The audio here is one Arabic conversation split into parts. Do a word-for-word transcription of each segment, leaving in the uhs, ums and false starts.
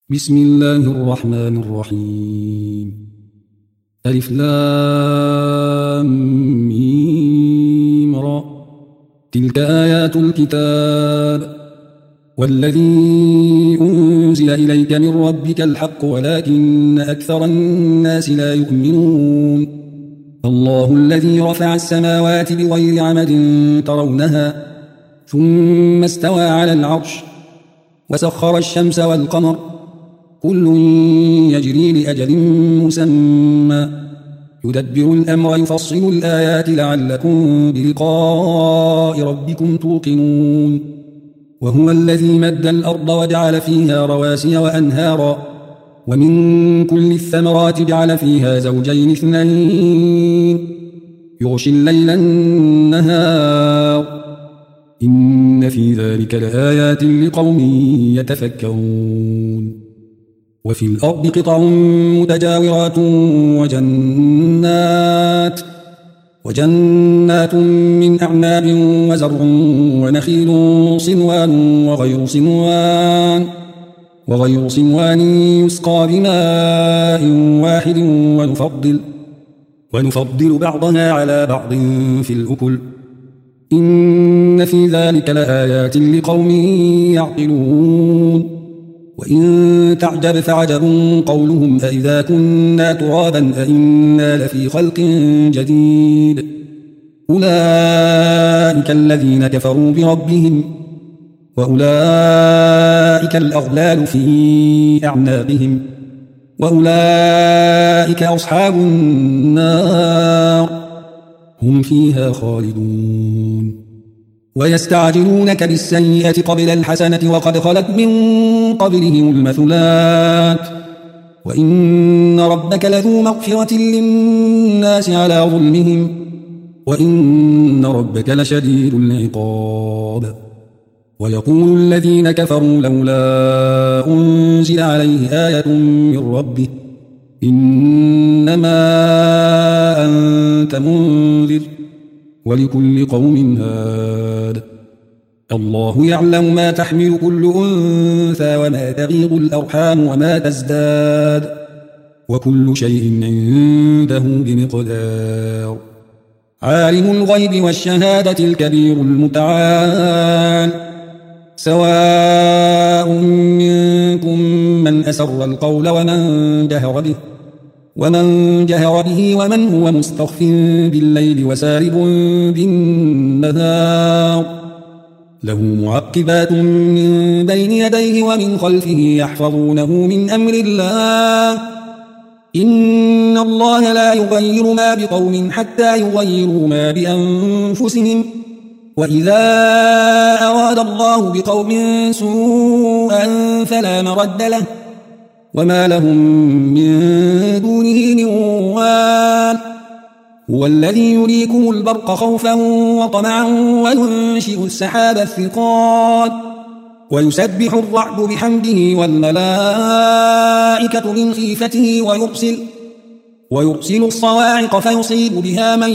بسم الله الرحمن الرحيم. ألف لام ميم را. تلك آيات الكتاب والذي أنزل إليك من ربك الحق ولكن أكثر الناس لا يؤمنون. الله الذي رفع السماوات بغير عمد ترونها ثم استوى على العرش وسخر الشمس والقمر كل يجري لأجل مسمى يدبر الأمر يفصل الآيات لعلكم بلقاء ربكم توقنون. وهو الذي مد الأرض وجعل فيها رواسي وأنهارا ومن كل الثمرات جعل فيها زوجين اثنين يغشي الليل النهار إن في ذلك لآيات لقوم يتفكرون. وفي الأرض قطع متجاورات وجنات وجنات من أعناب وزرع ونخيل صنوان وغير صنوان وغير صنوان يسقى بماء واحد ونفضل ونفضل بعضها على بعض في الأكل إن في ذلك لآيات لقوم يعقلون. وإن تعجب فعجب قولهم أإذا كنا ترابا أإنا لفي خلق جديد أولئك الذين كفروا بربهم وأولئك الأغلال في أعناقهم وأولئك أصحاب النار هم فيها خالدون. ويستعجلونك بالسيئة قبل الحسنة وقد خلت من قبلهم المثلات وإن ربك لذو مغفرة للناس على ظلمهم وإن ربك لشديد العقاب. ويقول الذين كفروا لولا أنزل عليه آية من ربه إنما أنت منذر ولكل قوم هاد الله يعلم ما تحمل كل أنثى وما تغيض الأرحام وما تزداد وكل شيء عنده بمقدار. عالم الغيب والشهادة الكبير المتعال سواء منكم من أسر القول ومن جهر به ومن جهر به ومن هو مستخف بالليل وسارب بالنهار له معقبات من بين يديه ومن خلفه يحفظونه من أمر الله إن الله لا يغير ما بقوم حتى يغيروا ما بأنفسهم وإذا أراد الله بقوم سوءا فلا مرد له وما لهم من دونه من وال. هو الذي يريكم البرق خوفا وطمعا وينشئ السحاب الثقال ويسبح الرعد بحمده والملائكة من خيفته ويرسل ويرسل الصواعق فيصيب بها من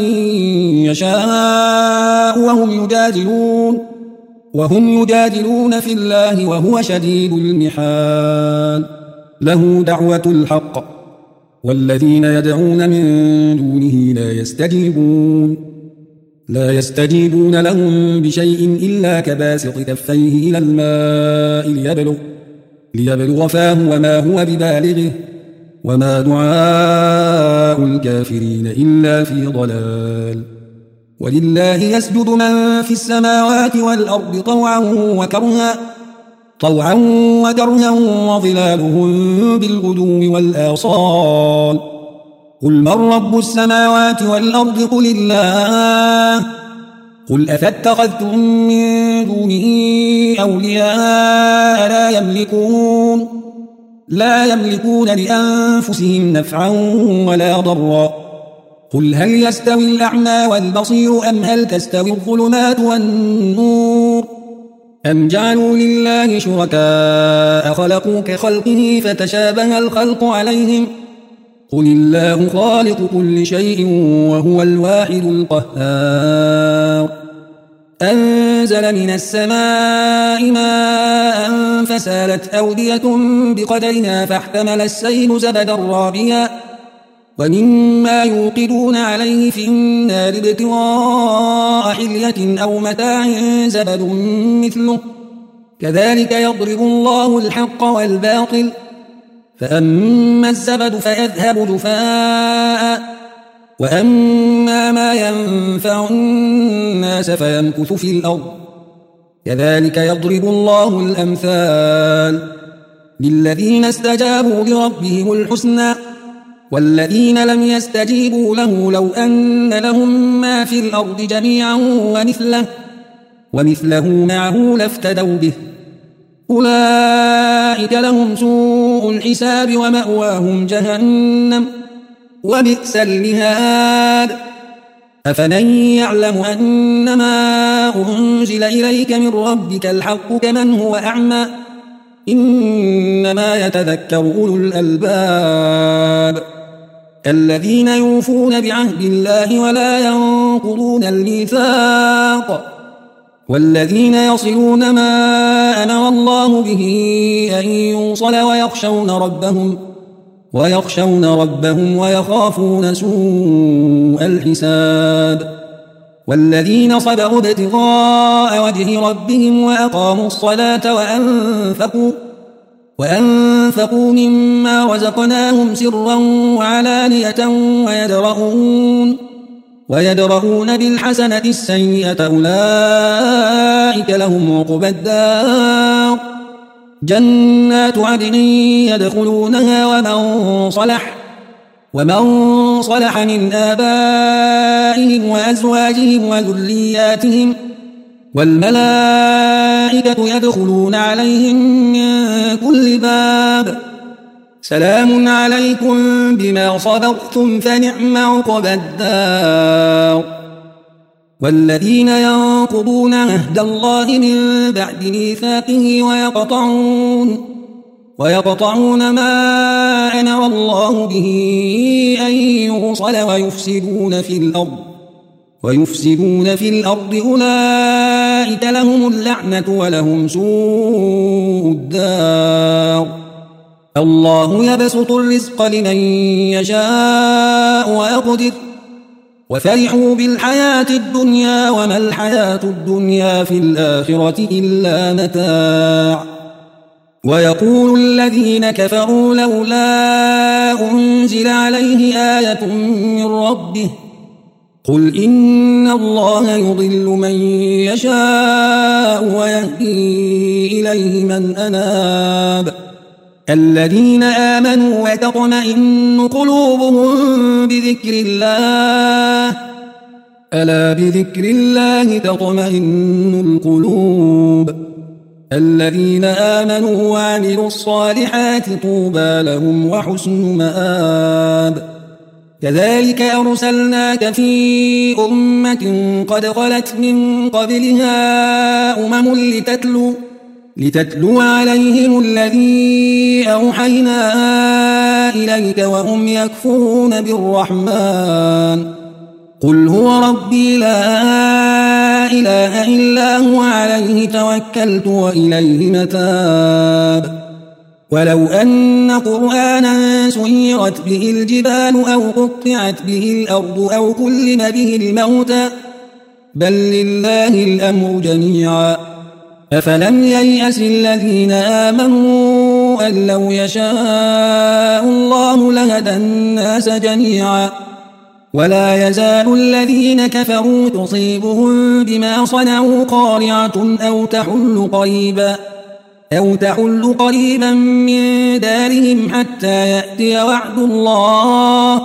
يشاء وهم يجادلون وهم يجادلون في الله وهو شديد المحال. له دعوة الحق والذين يدعون من دونه لا يستجيبون لا يستجيبون لهم بشيء إلا كباسط كفيه إلى الماء ليبلغ, ليبلغ فاه وما هو ببالغه وما دعاء الكافرين إلا في ضلال. ولله يسجد من في السماوات والأرض طوعا وكرها طوعا وكرها وظلالهم بالغدو والآصال. قل من رب السماوات والأرض قل الله قل أفاتخذتم من دونه أولياء لا يملكون لا يملكون لأنفسهم نفعا ولا ضرا. قل هل يستوي الأعمى والبصير أم هل تستوي الظلمات والنور أم جعلوا لله شركاء خلقوا كخلقه فتشابه الخلق عليهم قل الله خالق كل شيء وهو الواحد القهار. أنزل من السماء ماء فسالت أودية بقدرها فاحتمل السيل زبدا رابيا ومما يوقدون عليه في النار ابتغاء حلية أو متاع زبد مثله كذلك يضرب الله الحق والباطل فأما الزبد فيذهب جفاء وأما ما ينفع الناس فيمكث في الأرض كذلك يضرب الله الأمثال للذين استجابوا لربهم الحسنى والذين لم يستجيبوا له لو أن لهم ما في الأرض جميعا ومثله, ومثله معه لافتدوا به أولئك لهم سوء الحساب ومأواهم جهنم وبئس المهاد أفمن يعلم أنما أنزل إليك من ربك الحق كمن هو أعمى إنما يتذكر أولو الألباب الذين يوفون بعهد الله ولا ينقضون الميثاق والذين يصلون ما أمر الله به أن يوصل ويخشون ربهم ويخشون ربهم ويخافون سوء الحساب والذين صبروا ابتغاء وجه ربهم وأقاموا الصلاة وأنفقوا وأنفقوا مما رزقناهم سرا وعلانية ويدرؤون ويدرؤون بالحسنة السيئة أولئك لهم عقبى الدار جنات عدن يدخلونها ومن صلح ومن صلح من آبائهم وأزواجهم وذرياتهم والملائكة يدخلون عليهم من كل باب سلام عليكم بما صبرتم فنعم عقبى الدار والذين ينقضون عهد الله من بعد ميثاقه ويقطعون ويقطعون ما أمر الله به أن يوصل ويفسدون في الأرض ويفسدون في الأرض أولئك لهم اللعنة ولهم سوء الدار الله يبسط الرزق لمن يشاء ويقدر وفرحوا بالحياة الدنيا وما الحياة الدنيا في الآخرة إلا متاع ويقول الذين كفروا لولا أنزل عليه آية من ربه قل إن الله يضل من يشاء ويهدي إليه من أناب الذين آمنوا وتطمئن قلوبهم بذكر الله ألا بذكر الله تطمئن القلوب الذين آمنوا وعملوا الصالحات طوبى لهم وحسن مآب كذلك أرسلناك في أمة قد خلت من قبلها أمم لتتلو لتتلو عليهم الذي أوحينا إليك وهم يكفرون بالرحمن قل هو ربي لا إله إلا هو عليه توكلت وإليه متاب ولو أن قرآنا سيرت به الجبال أو قطعت به الأرض أو كلم به الموتى بل لله الأمر جميعا أفلم ييأس الذين آمنوا أن لو يشاء الله لهدى الناس جميعا ولا يزال الذين كفروا تصيبهم بما صنعوا قارعة أو تحل قريبا أو تحل قريبا من دارهم حتى يأتي وعد الله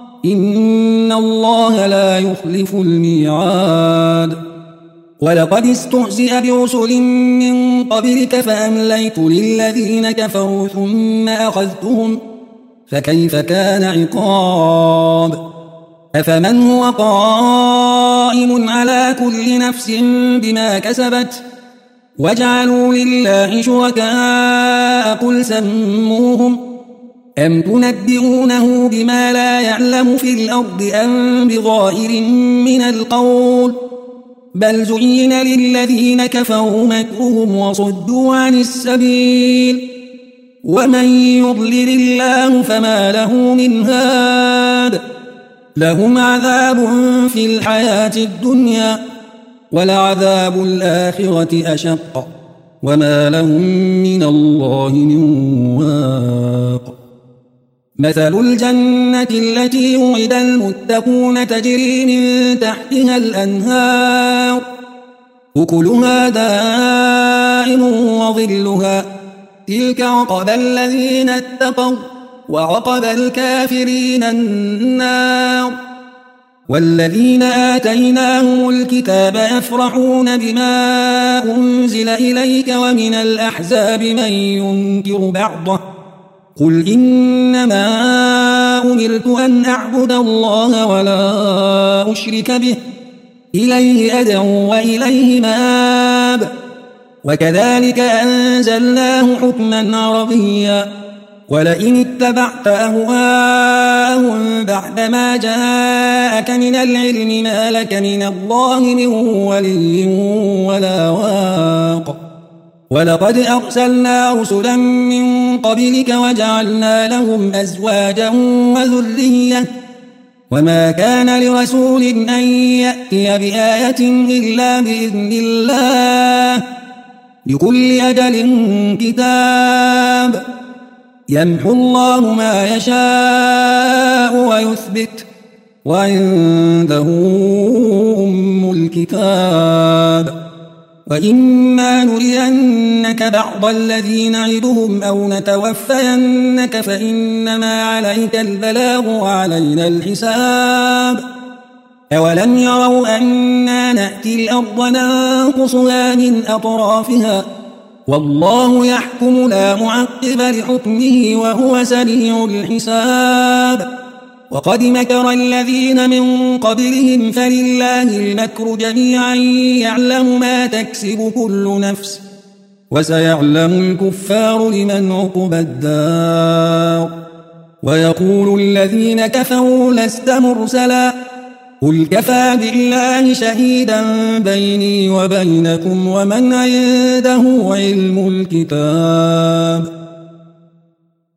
إن الله لا يخلف الميعاد ولقد استهزئ برسل من قبلك فأمليت للذين كفروا ثم أخذتهم فكيف كان عقاب أفمن هو قائم على كل نفس بما كسبت وجعلوا لله شركاء قل سموهم أم تنبئونه بما لا يعلم في الأرض أم بظاهر من القول بل زين للذين كفروا مكرهم وصدوا عن السبيل ومن يضلل الله فما له من هاد لهم عذاب في الحياة الدنيا ولعذاب الآخرة أشق وما لهم من الله من واق مثل الجنة التي وعد المتقون تجري من تحتها الأنهار أكلها دائم وظلها تلك عقبى الذين اتقوا وعقبى الكافرين النار والذين آتيناهم الكتاب يفرحون بما أنزل إليك ومن الأحزاب من ينكر بعضه قل إنما أمرت أن أعبد الله ولا أشرك به إليه أدعو وإليه مآب وكذلك أنزلناه حكما عربيا ولئن اتبعت أهواءهم بعدما جاءك من العلم ما لك من الله من ولي ولا واق ولقد أرسلنا رسلا من قبلك وجعلنا لهم أزواجا وذرية وما كان لرسول أن يأتي بآية إلا بإذن الله لكل أجل كتاب يمحو الله ما يشاء ويثبت وعنده أم الكتاب وإما نرينك بعض الذي نعدهم أو نتوفينك فإنما عليك البلاغ وعلينا الحساب أولم يروا أنا نأتي الأرض ننقصها من أطرافها والله يحكم لا معقب لحكمه وهو سريع الحساب وقد مكر الذين من قبلهم فلله المكر جميعا يعلم ما تكسب كل نفس وسيعلم الكفار لمن عقبى الدار ويقول الذين كفروا لست مرسلا قل كفى بالله شهيدا بيني وبينكم ومن عنده علم الكتاب